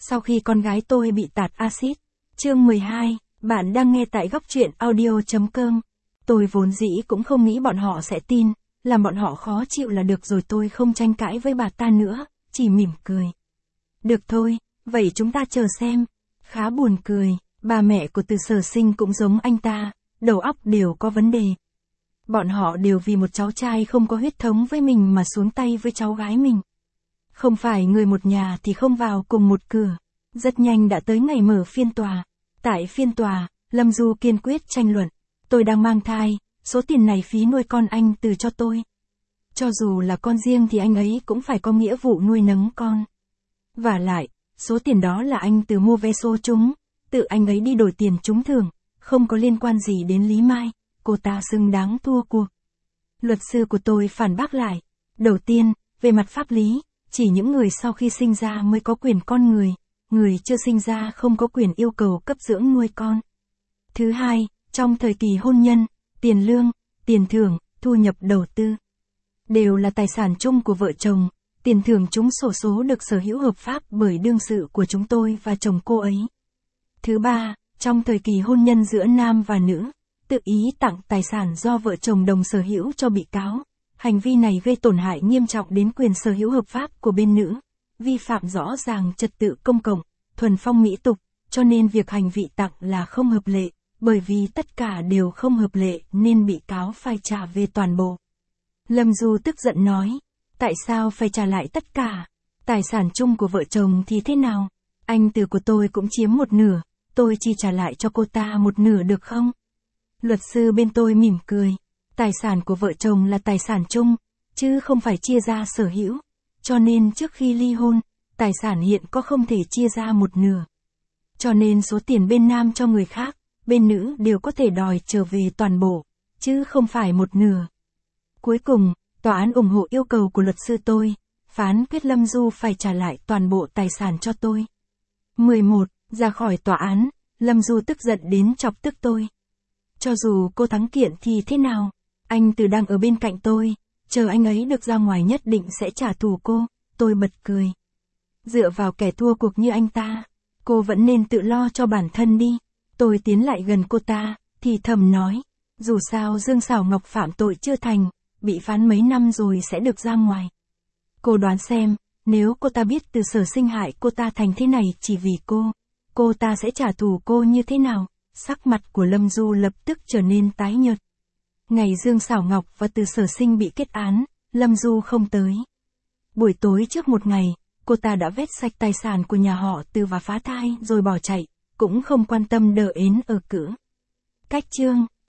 Sau khi con gái tôi bị tạt axit. Chương 12, bạn đang nghe tại góc truyện audio.com. Tôi vốn dĩ cũng không nghĩ bọn họ sẽ tin, làm bọn họ khó chịu là được rồi, tôi không tranh cãi với bà ta nữa, chỉ mỉm cười. Được thôi, vậy chúng ta chờ xem. Khá buồn cười, bà mẹ của Từ Sở Sinh cũng giống anh ta, đầu óc đều có vấn đề. Bọn họ đều vì một cháu trai không có huyết thống với mình mà xuống tay với cháu gái mình. Không phải người một nhà thì không vào cùng một cửa. Rất nhanh đã tới ngày mở phiên tòa. Tại phiên tòa, Lâm Du kiên quyết tranh luận. Tôi đang mang thai, số tiền này phí nuôi con anh Từ cho tôi. Cho dù là con riêng thì anh ấy cũng phải có nghĩa vụ nuôi nấng con. Vả lại, số tiền đó là anh Từ mua vé số trúng, tự anh ấy đi đổi tiền trúng thưởng, không có liên quan gì đến Lý Mai, cô ta xứng đáng thua cuộc. Luật sư của tôi phản bác lại. Đầu tiên, về mặt pháp lý, chỉ những người sau khi sinh ra mới có quyền con người chưa sinh ra không có quyền yêu cầu cấp dưỡng nuôi con. Thứ hai, trong thời kỳ hôn nhân, tiền lương, tiền thưởng, thu nhập đầu tư đều là tài sản chung của vợ chồng, tiền thưởng chúng xổ số được sở hữu hợp pháp bởi đương sự của chúng tôi và chồng cô ấy. Thứ ba, trong thời kỳ hôn nhân giữa nam và nữ, tự ý tặng tài sản do vợ chồng đồng sở hữu cho bị cáo. Hành vi này gây tổn hại nghiêm trọng đến quyền sở hữu hợp pháp của bên nữ, vi phạm rõ ràng trật tự công cộng, thuần phong mỹ tục, cho nên việc hành vi tặng là không hợp lệ, bởi vì tất cả đều không hợp lệ nên bị cáo phải trả về toàn bộ. Lâm Du tức giận nói, tại sao phải trả lại tất cả? Tài sản chung của vợ chồng thì thế nào? Anh Từ của tôi cũng chiếm một nửa, tôi chỉ trả lại cho cô ta một nửa được không? Luật sư bên tôi mỉm cười. Tài sản của vợ chồng là tài sản chung, chứ không phải chia ra sở hữu. Cho nên trước khi ly hôn, tài sản hiện có không thể chia ra một nửa. Cho nên số tiền bên nam cho người khác, bên nữ đều có thể đòi trở về toàn bộ, chứ không phải một nửa. Cuối cùng, tòa án ủng hộ yêu cầu của luật sư tôi, phán quyết Lâm Du phải trả lại toàn bộ tài sản cho tôi. 11. Ra khỏi tòa án, Lâm Du tức giận đến chọc tức tôi. Cho dù cô thắng kiện thì thế nào? Anh Từ đang ở bên cạnh tôi, chờ anh ấy được ra ngoài nhất định sẽ trả thù cô, tôi bật cười. Dựa vào kẻ thua cuộc như anh ta, cô vẫn nên tự lo cho bản thân đi. Tôi tiến lại gần cô ta, thì thầm nói, dù sao Dương Sảo Ngọc phạm tội chưa thành, bị phán mấy năm rồi sẽ được ra ngoài. Cô đoán xem, nếu cô ta biết Từ Sở Sinh hại cô ta thành thế này chỉ vì cô ta sẽ trả thù cô như thế nào? Sắc mặt của Lâm Du lập tức trở nên tái nhợt. Ngày Dương Sảo Ngọc và Từ Sở Sinh bị kết án, Lâm Du không tới. Buổi tối trước một ngày, cô ta đã vét sạch tài sản của nhà họ Từ và phá thai rồi bỏ chạy, cũng không quan tâm đờ ến ở cửa. Cách chương